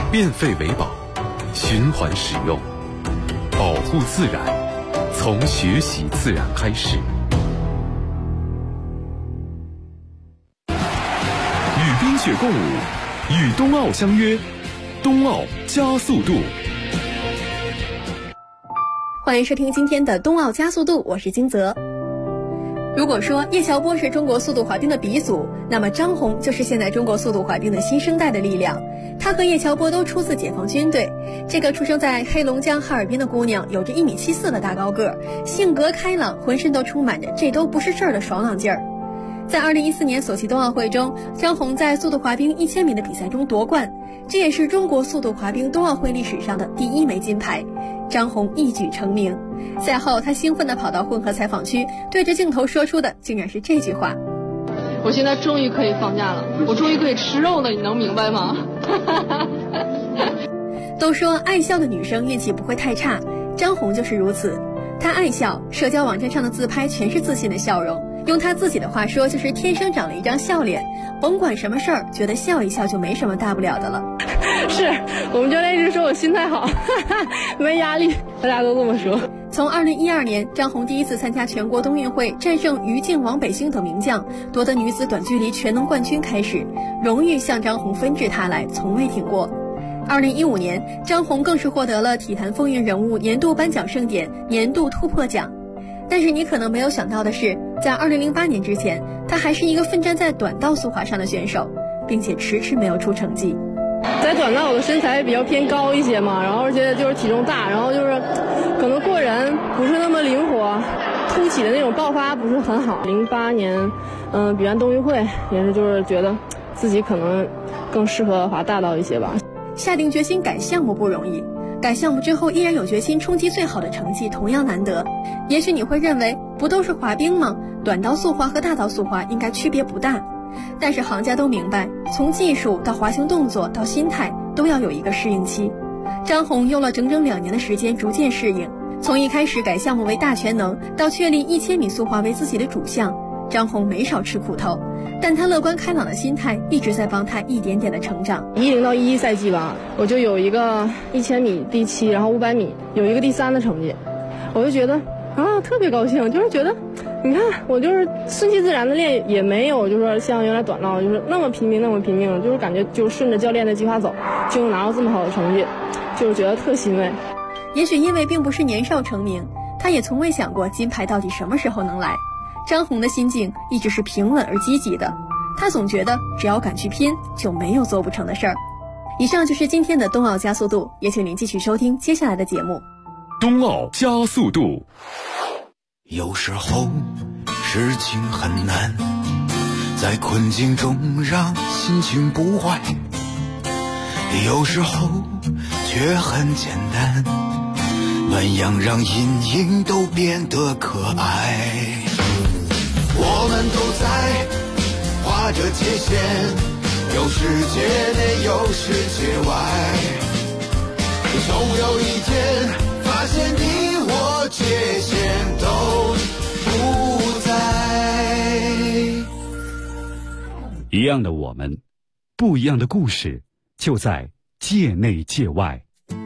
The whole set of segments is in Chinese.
变废为宝，循环使用，保护自然，从学习自然开始。与冰雪共舞，与冬奥相约，冬奥加速度。 欢迎收听今天的冬奥加速度，我是金泽。如果说叶乔波是中国速度滑冰的鼻祖，那么张红就是现在中国速度滑冰的新生代的力量。她和叶乔波都出自解放军队，这个出生在黑龙江哈尔滨的姑娘有着1.74米的大高个，性格开朗，浑身都充满着这都不是事儿的爽朗劲儿。在2014年索契冬奥会中，张红在速度滑冰1000米的比赛中夺冠，这也是中国速度滑冰冬奥会历史上的第1枚金牌。张红一举成名。赛后，她兴奋地跑到混合采访区，对着镜头说出的竟然是这句话： 我现在终于可以放假了，我终于可以吃肉了，你能明白吗？ 都说爱笑的女生运气不会太差，张红就是如此。她爱笑，社交网站上的自拍全是自信的笑容，用她自己的话说，就是天生长了一张笑脸，甭管什么事儿，觉得笑一笑就没什么大不了的了。 是我们教练一直说我心态好，没压力，大家都这么说。 从2012年，张红第一次参加全国冬运会，战胜于静、王北星等名将，夺得女子短距离全能冠军开始，荣誉向张红纷至沓来，从未停过。2015年，张红更是获得了体坛风云人物年度颁奖盛典年度突破奖。但是你可能没有想到的是，在2008年之前，她还是一个奋战在短道速滑上的选手，并且迟迟没有出成绩。 在短道我的身材比较偏高一些嘛，然后而且就是体重大，然后就是可能过人不是那么灵活，凸起的那种爆发不是很好。08年比完冬运会也是就是觉得自己可能更适合滑大道一些吧。 下定决心改项目不容易，改项目之后依然有决心冲击最好的成绩同样难得。也许你会认为不都是滑冰吗？短道速滑和大道速滑应该区别不大。但是行家都明白，从技术到滑行动作到心态都要有一个适应期。张红用了整整2年的时间逐渐适应，从一开始改项目为大全能，到确立1000米速滑为自己的主项，张红没少吃苦头，但她乐观开朗的心态一直在帮她一点点的成长。 10到11赛季吧，我就有一个1000米第7，然后500米有一个第3的成绩，我就觉得特别高兴，就是觉得你看我就是顺其自然的练，也没有就是说像原来短道就是那么拼命，就是感觉就顺着教练的计划走，就能拿到这么好的成绩，就是觉得特欣慰。 也许因为并不是年少成名，他也从未想过金牌到底什么时候能来。张红的心境一直是平稳而积极的，他总觉得只要敢去拼，就没有做不成的事儿。以上就是今天的冬奥加速度，也请您继续收听接下来的节目。 冬奥加速度。 有时候事情很难，在困境中让心情不坏，有时候却很简单，暖阳让阴影都变得可爱。我们都在划着界限，有世界内有世界外，总有一天发现你我界限都不在。 一样的我们，不一样的故事，就在界内界外。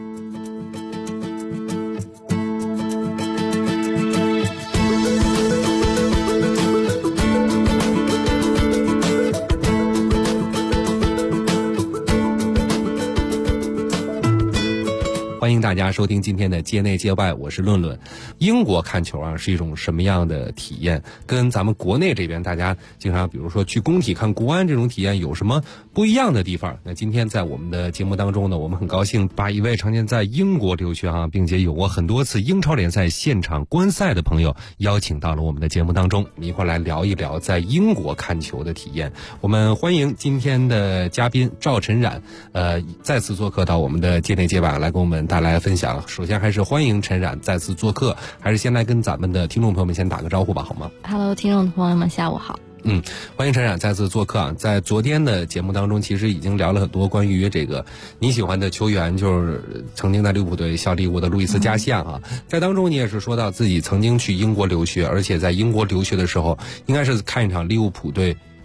欢迎大家收听今天的界内界外，我是论论。英国看球啊是一种什么样的体验？跟咱们国内这边大家经常比如说去工体看国安这种体验有什么不一样的地方？那今天在我们的节目当中呢，我们很高兴把一位常年在英国留学并且有过很多次英超联赛现场观赛的朋友邀请到了我们的节目当中，我们一块来聊一聊在英国看球的体验。我们欢迎今天的嘉宾赵晨冉，再次做客到我们的界内界外来跟我们带来分享。首先还是欢迎陈冉再次做客，还是先来跟咱们的听众朋友们先打个招呼吧，好吗？ Hello， 听众朋友们下午好。 欢迎陈冉再次做客在昨天的节目当中，其实已经聊了很多关于这个你喜欢的球员，就是曾经在利物浦队效力过的路易斯加西亚在当中你也是说到自己曾经去英国留学，而且在英国留学的时候应该是看一场利物浦队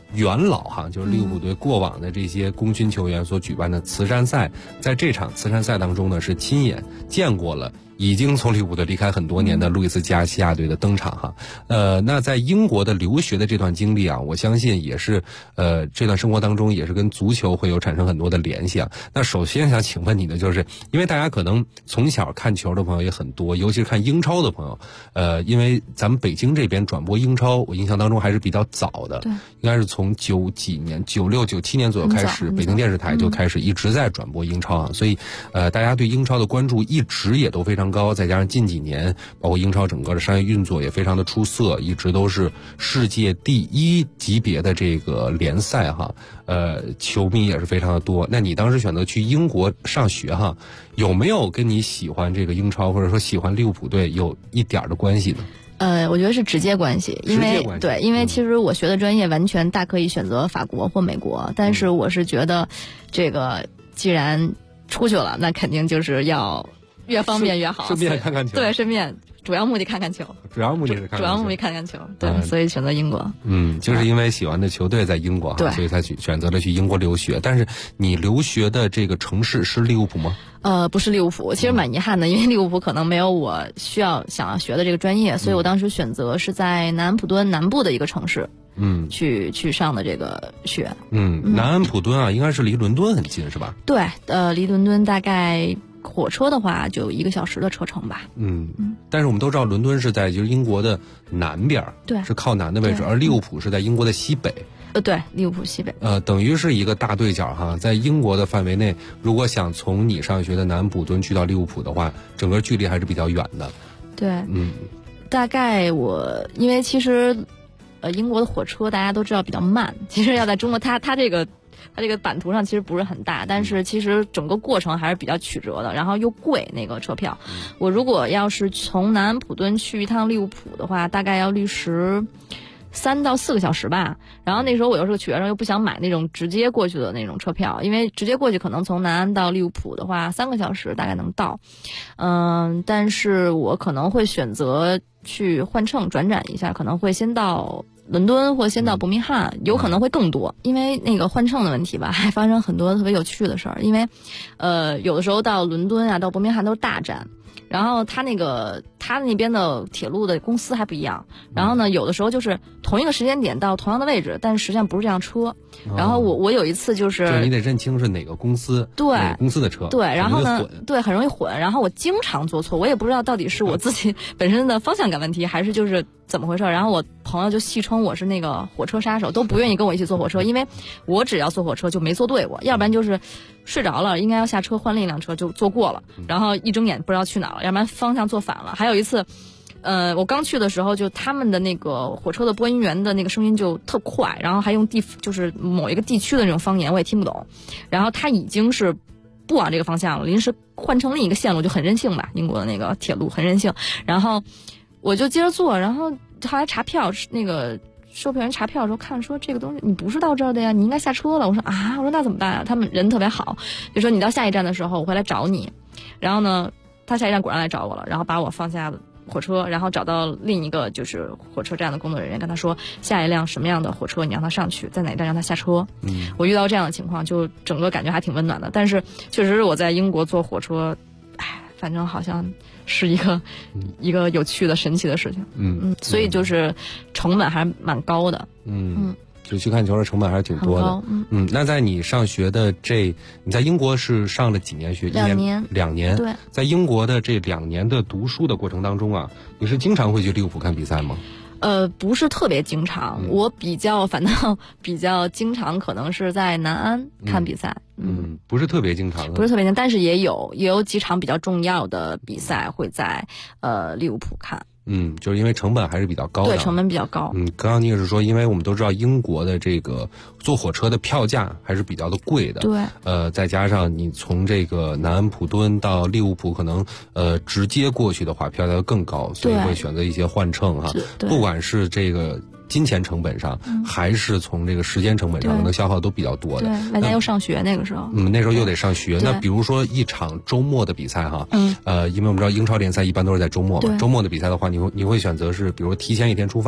元老哈，就是利物浦队过往的这些功勋球员所举办的慈善赛，在这场慈善赛当中呢，是亲眼见过了已经从利物浦队离开很多年的路易斯加西亚队的登场哈。那在英国的留学的这段经历啊，我相信也是这段生活当中也是跟足球会有产生很多的联系啊。那首先想请问你的就是，因为大家可能从小看球的朋友也很多，尤其是看英超的朋友，因为咱们北京这边转播英超，我印象当中还是比较早的， 对， 应该是从90几年、96、97年左右开始，北京电视台就开始一直在转播英超啊，所以大家对英超的关注一直也都非常高，再加上近几年包括英超整个的商业运作也非常的出色，一直都是世界第一级别的这个联赛哈，球迷也是非常的多。那你当时选择去英国上学哈，有没有跟你喜欢这个英超或者说喜欢利物浦队有一点的关系呢？ 我觉得是直接关系，因为其实我学的专业完全大可以选择法国或美国，但是我是觉得这个既然出去了，那肯定就是要越方便越好， 顺便看看球。 对，顺便主要目的看看球。 主要目的是看看球。 主要目的看看球。对，所以选择英国。 就是因为喜欢的球队在英国， 对， 所以才选择了去英国留学。但是你留学的这个城市是利物浦吗？ 不是利物浦，其实蛮遗憾的，因为利物浦可能没有我想要学的这个专业，所以我当时选择是在南安普敦南部的一个城市。去上的这个学。 南安普敦啊，应该是离伦敦很近是吧？ 对，离伦敦大概火车的话就1个小时的车程吧。 但是我们都知道伦敦是在就是英国的南边， 对， 是靠南的位置，而利物浦是在英国的西北。 对，利物浦西北。 等于是一个大对角哈，在英国的范围内，如果想从你上学的南安普敦去到利物浦的话，整个距离还是比较远的。 对，大概因为其实英国的火车大家都知道比较慢，其实要在中国它这个版图上其实不是很大，但是其实整个过程还是比较曲折的，然后又贵那个车票。我如果要是从南安普敦去一趟利物浦的话，大概要历时3到4个小时吧。然后那时候我又是个学生，又不想买那种直接过去的那种车票，因为直接过去可能从南安到利物浦的话3个小时大概能到。但是我可能会选择去换乘转展一下，可能会先到伦敦或先到伯明翰，有可能会更多，因为那个换乘的问题吧，还发生很多特别有趣的事儿。因为有的时候到伦敦啊，到伯明翰都是大站，然后他那边的铁路的公司还不一样，然后呢，有的时候就是同一个时间点到同样的位置，但是实际上不是这辆车。然后我有一次就是你得认清是哪个公司， 对， 哪个公司的车， 对，然后呢，对，很容易混。然后我经常做错，我也不知道到底是我自己本身的方向感问题，还是就是怎么回事。然后我朋友就戏称我是那个火车杀手，都不愿意跟我一起坐火车，因为我只要坐火车就没坐对过，要不然就是睡着了，应该要下车换另一辆车就坐过了，然后一睁眼不知道去哪了，要不然方向坐反了。还有一次我刚去的时候，就他们的那个火车的播音员的那个声音就特快，然后还用就是某一个地区的那种方言，我也听不懂。然后他已经是不往这个方向了，临时换成另一个线路，就很任性吧，英国的那个铁路很任性。然后我就接着坐，然后后来查票，那个售票员查票的时候看说这个东西你不是到这儿的呀，你应该下车了。我说那怎么办啊？他们人特别好，就说你到下一站的时候我会来找你。然后呢，他下一站果然来找我了，然后把我放下火车，然后找到另一个就是火车站的工作人员，跟他说下一辆什么样的火车你让他上去，在哪一站让他下车。我遇到这样的情况，就整个感觉还挺温暖的。但是确实是我在英国坐火车，反正好像是一个有趣的神奇的事情。所以就是成本还蛮高的。 就去看球的成本还是挺多的。那在你上学的你在英国是上了几年学 ？2年。 2年。 对。在英国的这2年的读书的过程当中啊，你是经常会去利物浦看比赛吗？ 不是特别经常，我反倒比较经常，可能是在南安看比赛。 不是特别经常的。 不是特别经常，但是也有几场比较重要的比赛会在利物浦看。 就是因为成本还是比较高的。 对，成本比较高。 刚刚你也是说，因为我们都知道英国的这个坐火车的票价还是比较的贵的。 对。 再加上你从这个南安普敦到利物浦，可能直接过去的话票价更高，所以会选择一些换乘哈。不管是这个金钱成本上，还是从这个时间成本上，可能消耗都比较多的。 对，外加又上学那个时候。 那时候又得上学。那比如说一场周末的比赛哈，因为我们知道英超联赛一般都是在周末嘛，周末的比赛的话，你会选择是比如提前一天出发，然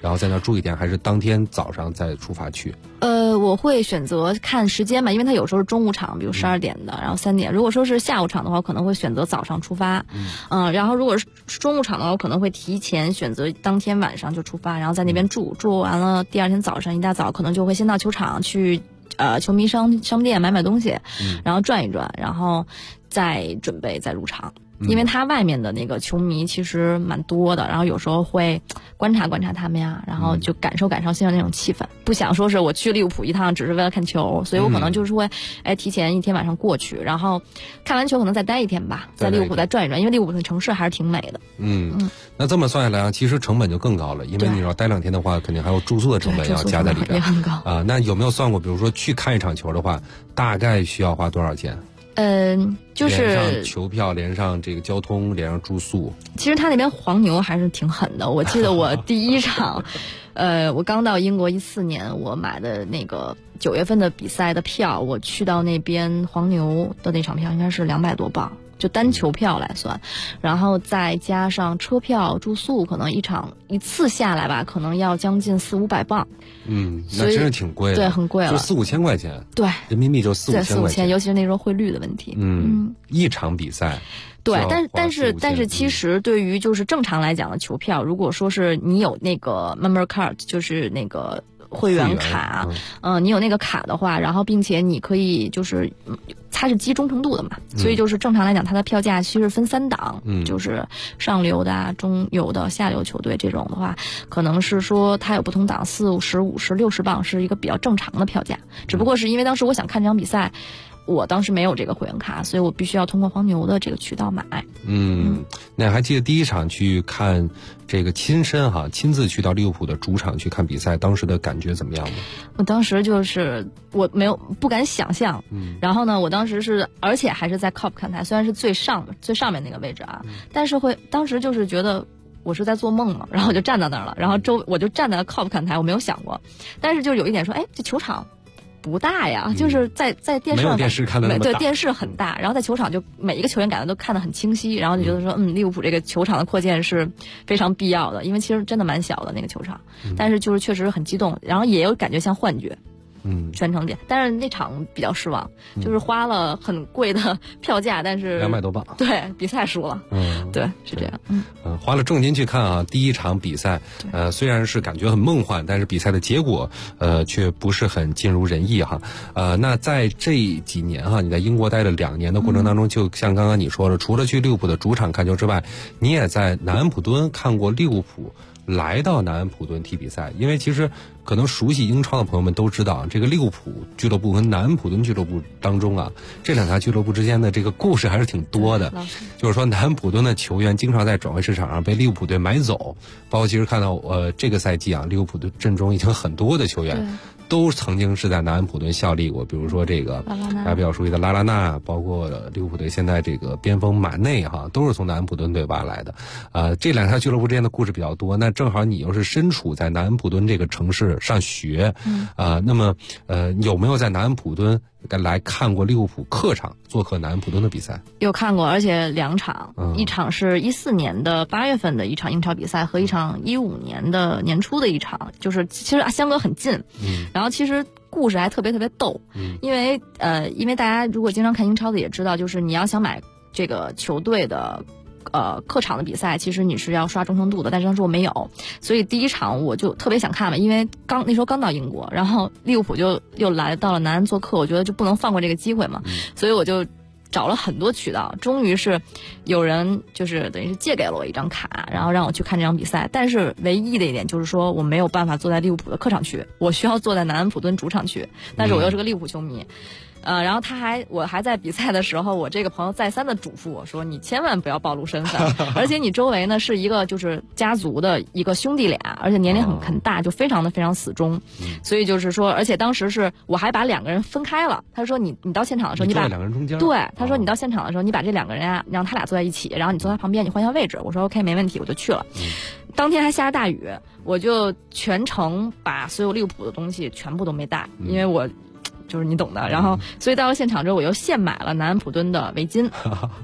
然后在那儿住一天，还是当天早上再出发去？ 我会选择看时间吧，因为它有时候是中午场，比如12点的，然后3点。如果说是下午场的话，我可能会选择早上出发。然后如果是中午场的话，我可能会提前选择当天晚上就出发，然后在那边住完了，第二天早上一大早可能就会先到球场去，球迷商店买东西，然后转一转，然后再准备再入场。因为它外面的那个球迷其实蛮多的，然后有时候会观察他们呀，然后就感受现在那种气氛。不想说是我去利物浦一趟只是为了看球，所以我可能就是会提前一天晚上过去，然后看完球可能再待一天吧，在利物浦再转一转，因为利物浦的城市还是挺美的。 那这么算下来啊，其实成本就更高了，因为你要待2天的话，肯定还有住宿的成本要加在里边， 也很高啊。那有没有算过，比如说去看一场球的话，大概需要花多少钱？ 就是连上球票，连上这个交通，连上住宿。 其实他那边黄牛还是挺狠的。我记得我第一场，我刚到英国14年，我买的那个9月份的比赛的票，我去到那边黄牛的那场票应该是200多镑。就单球票来算，然后再加上车票、住宿，可能一次下来吧，可能要将近400-500镑。 那真是挺贵的， 对，很贵了， 就4-5千块钱。 对， 人民币就4-5千块钱， 尤其是那时候汇率的问题。 一场比赛。 对，但是其实对于就是正常来讲的球票，如果说是你有那个 member card， 就是那个会员卡，你有那个卡的话，然后并且你可以就是它是基忠诚度的嘛，所以就是正常来讲，它的票价其实分3档，就是上流的、中游的、下流球队这种的话，可能是说它有不同档，40、50、60镑是一个比较正常的票价。只不过是因为当时我想看这场比赛，我当时没有这个会员卡，所以我必须要通过黄牛的这个渠道买。 那还记得第一场去看这个亲自去到利物浦的主场去看比赛，当时的感觉怎么样吗？ 我当时就是我不敢想象，然后呢，我当时而且还是在 COP 看台，虽然是最上面那个位置啊，但是当时就是觉得我是在做梦嘛，然后我就站在那儿了，然后我就站在 COP 看台，我没有想过，但是就有一点说，这球场不大呀，就是在电视上， 没有电视看的那么大， 对，电视很大，然后在球场就每一个球员感觉都看得很清晰，然后就觉得说，利物浦这个球场的扩建是非常必要的，因为其实真的蛮小的那个球场，但是就是确实很激动，然后也有感觉像幻觉。全程点，但是那场比较失望，就是花了很贵的票价，但是 200多镑， 对，比赛输了，对，是这样， 花了重金去看啊，第一场比赛，虽然是感觉很梦幻，但是比赛的结果，却不是很尽如人意哈，那在这几年哈，你在英国待了2年的过程当中，就像刚刚你说了，除了去利物浦的主场看球之外，你也在南安普敦看过利物浦来到南安普敦踢比赛，因为其实可能熟悉英超的朋友们都知道，这个利物浦俱乐部和南安普敦俱乐部当中啊，这2家俱乐部之间的这个故事还是挺多的。就是说，南安普敦的球员经常在转会市场上被利物浦队买走，包括其实看到这个赛季啊，利物浦队阵中已经很多的球员都曾经是在南安普敦效力过，比如说这个大家比较熟悉的拉拉纳，包括利物浦队现在这个边锋马内哈，都是从南安普敦队挖来的。这2家俱乐部之间的故事比较多。那正好你又是身处在南安普敦这个城市上学，那么有没有在南安普敦来看过利物浦客场做客南安普敦的比赛？有看过，而且2场，一场是14年的8月份的一场英超比赛，和一场15年的年初的一场，就是其实相隔很近，然后其实故事还特别特别逗，因为大家如果经常看英超的也知道，就是你要想买这个球队的客场的比赛，其实你是要刷忠诚度的，但是当时我没有，所以第一场我就特别想看嘛，因为那时候刚到英国，然后利物浦就又来到了南安做客，我觉得就不能放过这个机会嘛，所以我就找了很多渠道，终于是有人就是等于是借给了我一张卡，然后让我去看这场比赛。但是唯一的一点就是说，我没有办法坐在利物浦的客场区，我需要坐在南安普敦主场区，但是我又是个利物浦球迷。然后我还在比赛的时候，我这个朋友再三的嘱咐我说，你千万不要暴露身份，而且你周围呢是一个就是家族的一个兄弟俩，而且年龄很大，就非常的非常死忠，所以就是说，而且当时是我还把2个人分开了，他说你到现场的时候，你把 2个人中间， 对，他说你到现场的时候，你把这2个人啊，让他俩坐在一起，然后你坐他旁边，你换下位置。我说 OK 没问题，我就去了。当天还下着大雨，我就全程把所有利物浦的东西全部都没带，因为我就是你懂的，然后所以到了现场之后，我又现买了南安普敦的围巾，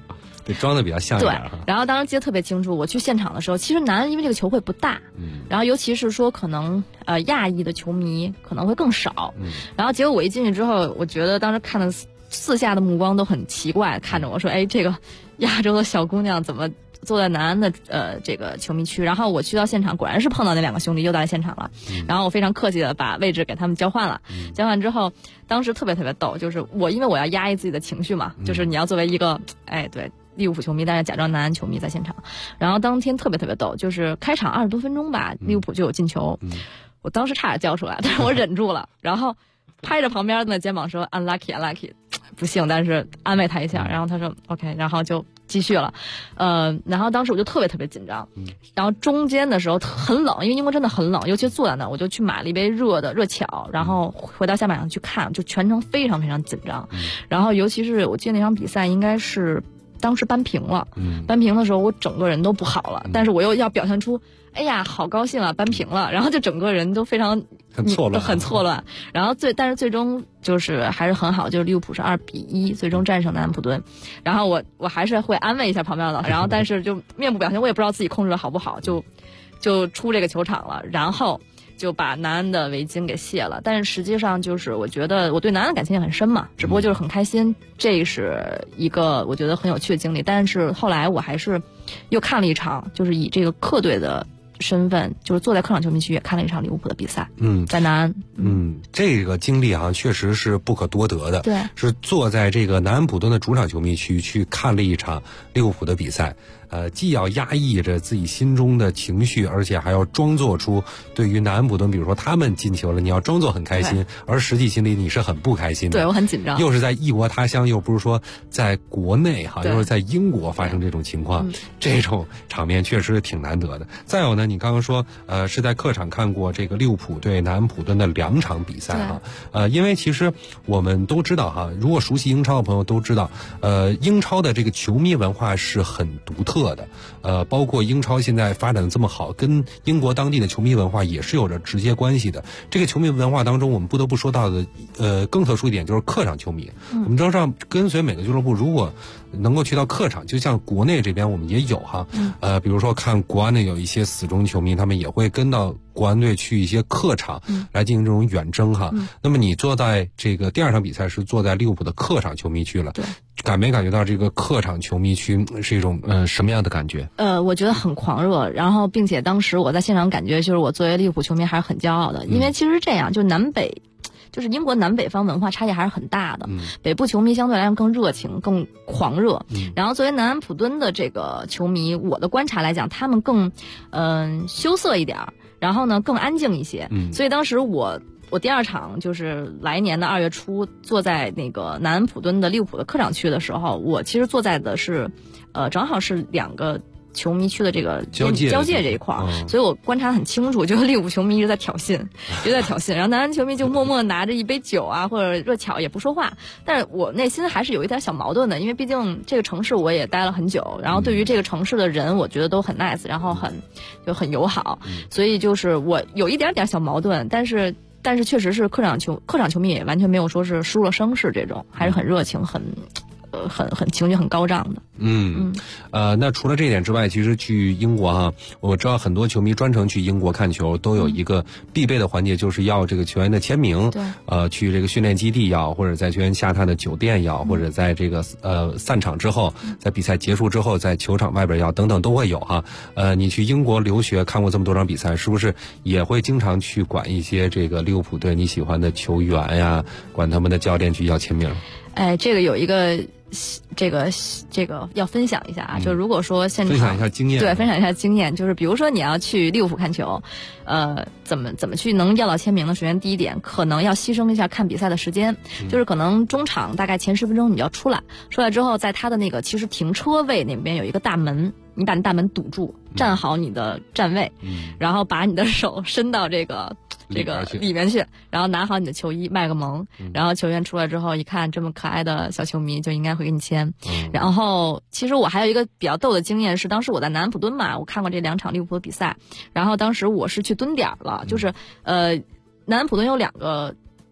得装的比较像一点哈。 然后当时记得特别清楚，我去现场的时候，其实男人因为这个球会不大，然后尤其是说可能亚裔的球迷可能会更少，然后结果我一进去之后，我觉得当时看的四下的目光都很奇怪，看着我说，哎，这个亚洲的小姑娘怎么坐在南安的这个球迷区？然后我去到现场，果然是碰到那两个兄弟又在现场了，然后我非常客气的把位置给他们交换了，交换之后，当时特别特别逗，就是因为我要压抑自己的情绪嘛，就是你要作为一个对利物浦球迷，但是假装南安球迷在现场，然后当天特别特别逗，就是开场20多分钟吧，利物浦就有进球，我当时差点叫出来，但是我忍住了，然后拍着旁边的肩膀说 unlucky， 不幸，但是安慰他一下，然后他说 OK， 然后就继续了，然后当时我就特别特别紧张，然后中间的时候很冷，因为英国真的很冷，尤其坐在那，我就去买了一杯热巧，然后回到下半场去看，就全程非常非常紧张，然后尤其是我记得那场比赛应该是当时扳平了，扳平的时候我整个人都不好了，但是我又要表现出哎呀好高兴啊，扳平了，然后就整个人都非常很错乱， 然后但是最终就是还是很好，就是利物浦是2-1最终战胜南安普敦，然后我还是会安慰一下旁边的，然后但是就面部表情我也不知道自己控制的好不好，就出这个球场了，然后就把南安的围巾给卸了，但是实际上就是我觉得我对南安的感情也很深嘛，只不过就是很开心，这是一个我觉得很有趣的经历。但是后来我还是又看了一场，就是以这个客队的身份，就是坐在客场球迷区也看了一场利物浦的比赛，在南安， 这个经历啊，确实是不可多得的。 对， 是坐在这个南安普敦的主场球迷区去看了一场利物浦的比赛。既要压抑着自己心中的情绪，而且还要装作出对于南安普敦，比如说他们进球了，你要装作很开心，而实际心里你是很不开心的。 对，我很紧张。 又是在异国他乡，又不是说在国内哈，又是在英国发生这种情况，这种场面确实挺难得的。再有呢，你刚刚说是在客场看过这个利物浦对南安普敦的2场比赛哈，因为其实我们都知道哈，如果熟悉英超的朋友都知道，英超的这个球迷文化是很独特的，包括英超现在发展的这么好，跟英国当地的球迷文化也是有着直接关系的。这个球迷文化当中，我们不得不说到的，更特殊一点就是客场球迷。我们知道，跟随每个俱乐部，如果能够去到客场，就像国内这边我们也有哈，比如说看国安的有一些死忠球迷，他们也会跟到国安队去一些客场来进行这种远征哈。那么你坐在这个第2场比赛是坐在利物浦的客场球迷区了，感没感觉到这个客场球迷区是一种什么样的感觉？ 我觉得很狂热，然后并且当时我在现场感觉就是我作为利物浦球迷还是很骄傲的，因为其实这样就南北。就是英国南北方文化差异还是很大的，北部球迷相对来说更热情、更狂热，然后作为南安普敦的这个球迷，我的观察来讲，他们更羞涩一点，然后呢更安静一些，所以当时我第2场就是来年的2月初坐在那个南安普敦的利物浦的客场区的时候，我其实坐在的是正好是2个球迷区的这个交界这一块，所以我观察很清楚，就是利物浦球迷一直在挑衅，然后南安球迷就默默拿着一杯酒啊或者热巧也不说话，但是我内心还是有一点小矛盾的，因为毕竟这个城市我也待了很久，然后对于这个城市的人我觉得都很 nice， 然后很友好，所以就是我有一点点小矛盾，但是确实是客场球迷也完全没有说是输了声势这种，还是很热情很情绪很高涨的。 那除了这一点之外，其实去英国哈，我知道很多球迷专程去英国看球，都有一个必备的环节，就是要这个球员的签名。对。去这个训练基地要，或者在球员下榻的酒店要，或者在这个散场之后，在比赛结束之后，在球场外边要，等等都会有哈。你去英国留学看过这么多场比赛，是不是也会经常去管一些这个利物浦队你喜欢的球员呀，管他们的教练去要签名？ 这个有一个。这个要分享一下啊，就如果说现场分享一下经验， 对，分享一下经验，就是比如说你要去利物浦看球，怎么去能要到签名呢？首先第一点，可能要牺牲一下看比赛的时间，就是可能中场大概前10分钟你就要出来之后，在他的那个其实停车位那边有一个大门，你把那大门堵住，站好你的站位，然后把你的手伸到这个里面去，然后拿好你的球衣，卖个萌，然后球员出来之后一看这么可爱的小球迷，就应该会给你签。然后其实我还有一个比较逗的经验是，当时我在南安普敦嘛，我看过这2场利物浦的比赛，然后当时我是去蹲点了，就是南安普敦有2个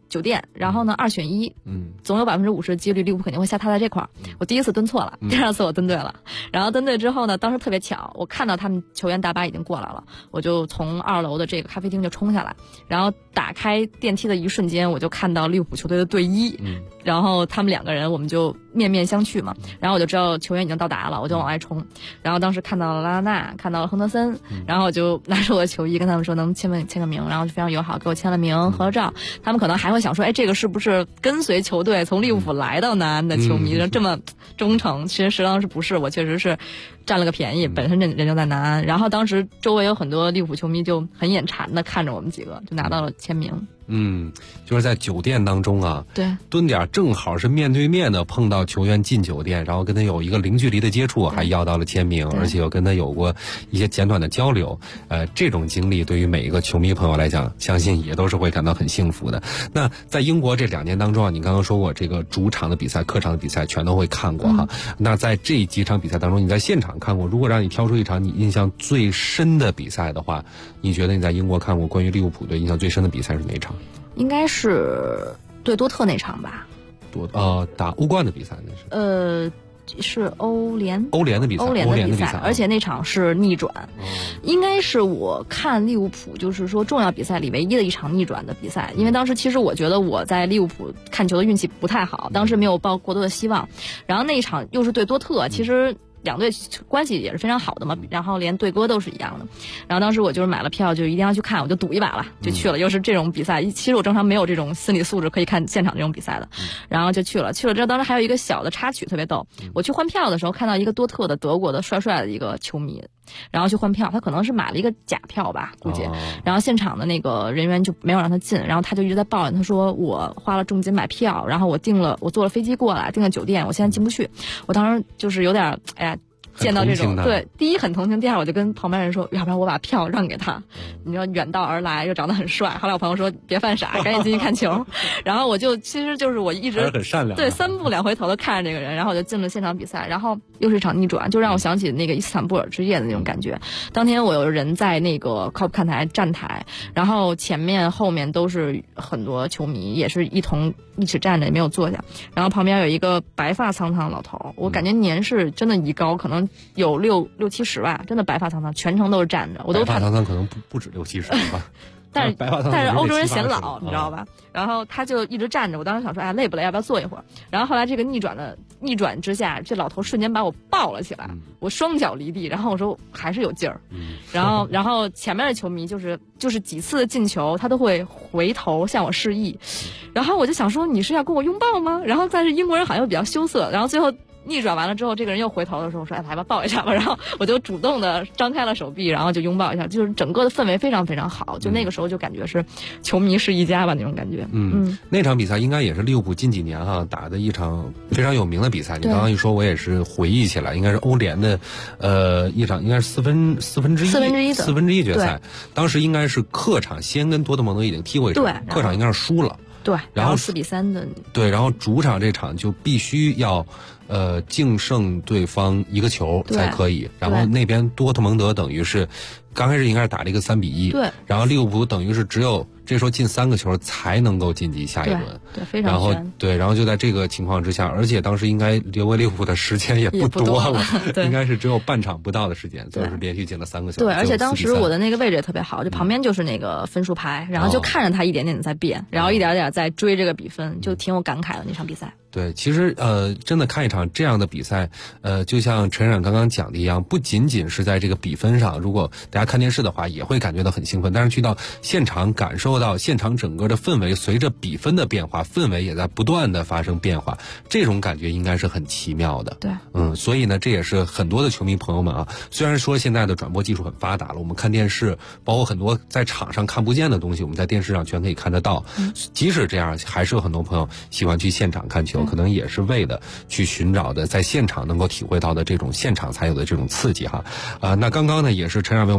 酒店，然后呢2选1，总有50%的几率利物浦肯定会下榻在这块儿。我第一次蹲错了，第二次我蹲对了，然后蹲对之后呢，当时特别巧，我看到他们球员大巴已经过来了，我就从2楼的这个咖啡厅就冲下来，然后打开电梯的一瞬间，我就看到利物浦球队的队医，然后他们2个人我们就面面相觑嘛，然后我就知道球员已经到达了，我就往外冲，然后当时看到了拉拉纳，看到了亨德森，然后我就拿出我的球衣跟他们说能签个名，然后就非常友好给我签了名，合了照。他们可能还会想说，哎，这个是不是跟随球队从利物浦来到南安的球迷这么忠诚？其实当时不是，我确实是占了个便宜，本身人就在南安，然后当时周围有很多利物浦球迷就很眼馋的看着我们几个，就拿到了签名。 就是在酒店当中啊， 对， 蹲点正好是面对面的碰到球员进酒店，然后跟他有一个零距离的接触，还要到了签名，而且又跟他有过一些简短的交流。这种经历对于每一个球迷朋友来讲，相信也都是会感到很幸福的。那在英国这2年当中啊，你刚刚说过这个主场的比赛、客场的比赛全都会看过哈。那在这几场比赛当中，你在现场看过，如果让你挑出一场你印象最深的比赛的话，你觉得你在英国看过关于利物浦队印象最深的比赛是哪一场？ 应该是对多特那场吧， 打欧冠的比赛那是。 是欧联的比赛， 而且那场是逆转，应该是我看利物浦就是说重要比赛里唯一的一场逆转的比赛。因为当时其实我觉得我在利物浦看球的运气不太好，当时没有抱过多的希望，然后那一场又是对多特，其实2队关系也是非常好的嘛，然后连队歌都是一样的。然后当时我就是买了票，就一定要去看，我就赌一把了，就去了。又是这种比赛，其实我正常没有这种心理素质可以看现场这种比赛的，然后就去了。去了之后，当时还有一个小的插曲特别逗，我去换票的时候看到一个多特的德国的帅帅的一个球迷，然后去换票，他可能是买了一个假票吧，估计。然后现场的那个人员就没有让他进，然后他就一直在抱怨，他说我花了重金买票，然后我坐了飞机过来，订了酒店，我现在进不去。我当时就是有点见到这种，对，第一很同情，第二我就跟旁边人说，要不然我把票让给他。你知道远道而来又长得很帅，后来我朋友说别犯傻，赶紧进去看球。然后我就其实就是我一直很善良， 对，3步2回头的看着这个人，然后我就进了现场比赛，然后又是一场逆转，就让我想起那个伊斯坦布尔之夜的那种感觉。当天我有人在那个靠谱看台站台，然后前面后面都是很多球迷，也是一起站着，也没有坐下。然后旁边有一个白发苍苍的老头，我感觉年事真的一高，可能有60-70吧，真的白发苍苍，全程都是站着。我都白发苍苍可能不止60-70吧。 但是欧洲人显老，你知道吧？然后他就一直站着，我当时想说，哎，累不累？要不要坐一会儿？然后后来这个逆转之下，这老头瞬间把我抱了起来，我双脚离地，然后我说还是有劲儿。然后前面的球迷就是几次进球，他都会回头向我示意，然后我就想说，你是要跟我拥抱吗？然后但是英国人好像又比较羞涩，然后最后逆转完了之后，这个人又回头的时候说，哎，来吧，抱一下吧。然后我就主动的张开了手臂，然后就拥抱一下，就是整个的氛围非常非常好，就那个时候就感觉是球迷是一家吧那种感觉。 那场比赛应该也是利物浦近几年打的一场非常有名的比赛。你刚刚一说，我也是回忆起来，应该是欧联的一场，应该是四分之一决赛。当时应该是客场先跟多特蒙德已经踢过一场，客场应该是输了。 对，然后4-3的。 对，然后主场这场就必须要净胜对方1个球才可以。然后那边多特蒙德等于是刚开始应该是打了一个3-1， 对， 然后利物浦等于是只有这时候进3个球才能够晋级下一轮， 对，非常悬。 然后就在这个情况之下，而且当时应该留给利物浦的时间也不多了，应该是只有半场不到的时间，就是连续进了3个球。 对，而且当时我的那个位置也特别好，就旁边就是那个分数牌，然后就看着他一点点的在变，然后一点点在追这个比分，就挺有感慨的那场比赛。 对，其实真的看一场这样的比赛，就像陈冉刚刚讲的一样，不仅仅是在这个比分上，如果大家看电视的话，也会感觉到很兴奋，但是去到现场感受到现场整个的氛围，随着比分的变化，氛围也在不断的发生变化，这种感觉应该是很奇妙的。 对， 所以呢，这也是很多的球迷朋友们啊，虽然说现在的转播技术很发达了，我们看电视，包括很多在场上看不见的东西，我们在电视上全可以看得到。即使这样，还是有很多朋友喜欢去现场看球。可能也是为了去寻找的在现场能够体会到的这种现场才有的这种刺激哈。那刚刚呢也是陈冉为我们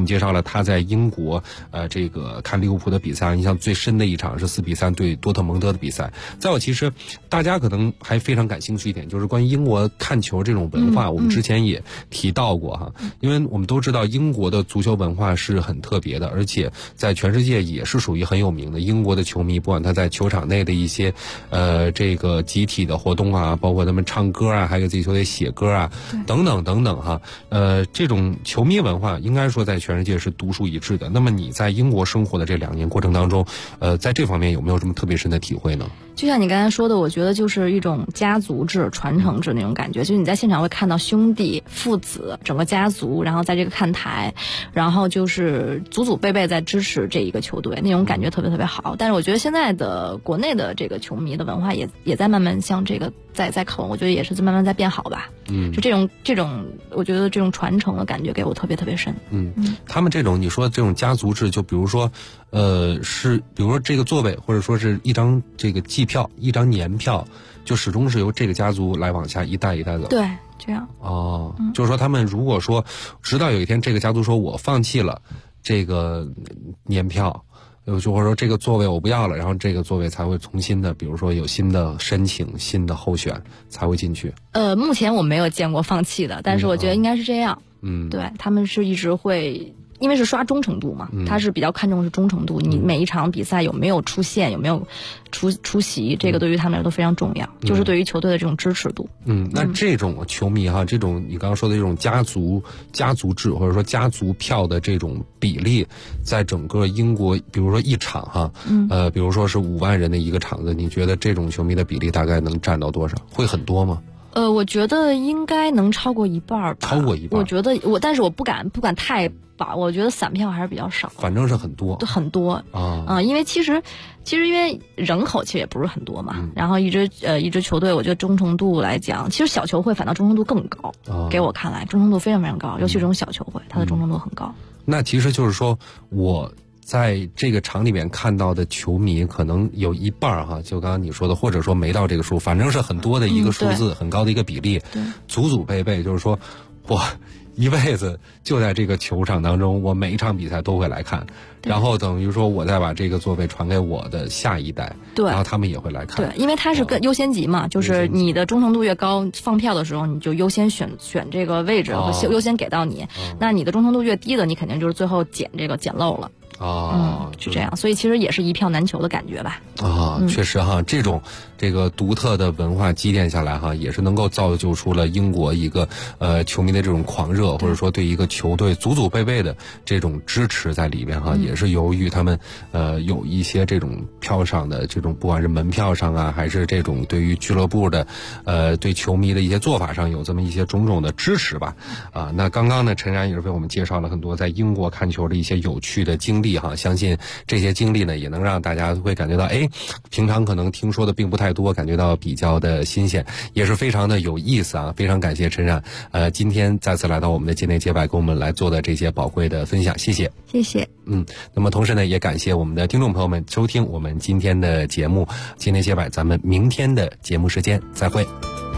介绍了他在英国这个看利物浦的比赛，印象最深的一场是4-3对多特蒙德的比赛。再有，其实大家可能还非常感兴趣一点，就是关于英国看球这种文化，我们之前也提到过哈，因为我们都知道英国的足球文化是很特别的，而且在全世界也是属于很有名的。英国的球迷，不管他在球场内的一些这个集体的活动啊，包括他们唱歌啊，还有自己球队写歌啊，等等等等哈，这种球迷文化应该说在全世界是独树一帜的。那么你在英国生活的这2年过程当中，在这方面有没有什么特别深的体会呢？ 就像你刚才说的，我觉得就是一种家族制、传承制那种感觉。就是你在现场会看到兄弟、父子、整个家族，然后在这个看台，然后就是祖祖辈辈在支持这一个球队，那种感觉特别特别好。但是我觉得现在的国内的这个球迷的文化也在慢慢向这个在靠，我觉得也是慢慢在变好吧。就这种，我觉得这种传承的感觉给我特别特别深。 他们这种你说这种家族制，就比如说，是比如说这个座位，或者说是一张这个季票、一张年票，就始终是由这个家族来往下一代一代走。 对，这样。 就是说他们如果说直到有一天这个家族说我放弃了这个年票，就或者说这个座位我不要了，然后这个座位才会重新的，比如说有新的申请、新的候选才会进去。 目前我没有见过放弃的，但是我觉得应该是这样。对，他们是一直会。因为是刷忠诚度嘛，他是比较看重是忠诚度，你每一场比赛有没有出现，有没有出席，这个对于他们来说都非常重要，就是对于球队的这种支持度。 那这种球迷哈，这种你刚刚说的这种家族制或者说家族票的这种比例，在整个英国，比如说一场哈，比如说是5万人的一个场子，你觉得这种球迷的比例大概能占到多少？会很多吗？ 我觉得应该能超过一半吧。 超过一半。 我觉得但是我不敢太把，我觉得散票还是比较少。 反正是很多。 很多因为其实因为人口其实也不是很多嘛，然后一支球队，我觉得忠诚度来讲，其实小球会反倒忠诚度更高。给我看来，忠诚度非常非常高，尤其这种小球会，它的忠诚度很高。 那其实就是说我在这个场里面看到的球迷可能有一半哈，就刚刚你说的，或者说没到这个数，反正是很多的一个数字，很高的一个比例，祖祖辈辈，就是说我一辈子就在这个球场当中，我每一场比赛都会来看，然后等于说我再把这个座位传给我的下一代，然后他们也会来看。 对，因为它是优先级嘛，就是你的忠诚度越高，放票的时候你就优先选这个位置，优先给到你。那你的忠诚度越低的，你肯定就是最后捡漏了。是这样，所以其实也是一票难求的感觉吧。 确实哈，这个独特的文化积淀下来哈，也是能够造就出了英国一个球迷的这种狂热，或者说对一个球队祖祖辈辈的这种支持在里边哈，也是由于他们有一些这种票上的这种，不管是门票上啊，还是这种对于俱乐部的对球迷的一些做法上有这么一些种种的支持吧。那刚刚呢，陈然也是为我们介绍了很多在英国看球的一些有趣的经历哈，相信这些经历呢也能让大家会感觉到，平常可能听说的并不太多，感觉到比较的新鲜，也是非常的有意思啊！非常感谢陈然，今天再次来到我们的街内街外，跟我们来做的这些宝贵的分享，谢谢， 谢谢。 那么同时呢，也感谢我们的听众朋友们收听我们今天的节目，街内街外，咱们明天的节目时间再会。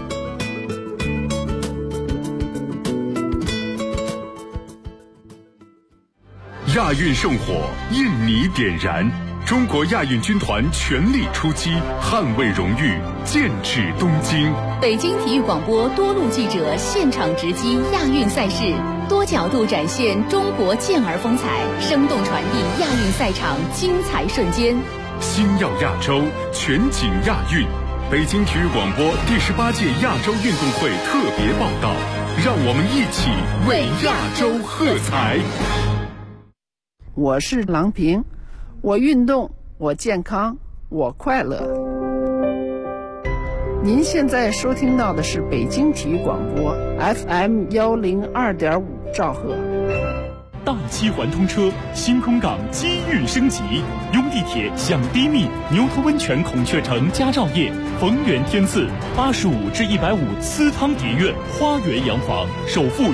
亚运圣火，印尼点燃。中国亚运军团全力出击，捍卫荣誉，剑指东京。 北京体育广播多路记者现场直击亚运赛事，多角度展现中国健儿风采，生动传递亚运赛场精彩瞬间。 星耀亚洲，全景亚运。北京体育广播第18届亚洲运动会特别报道，让我们一起为亚洲喝彩。 我是郎平，我运动，我健康，我快乐。您现在收听到的是北京体育广播 FM 102.5兆赫。 大七环通车，新空港机遇升级，拥地铁享低密，牛头温泉孔雀城佳兆业，逢源天赐，85至150私汤蝶苑花园洋房，首付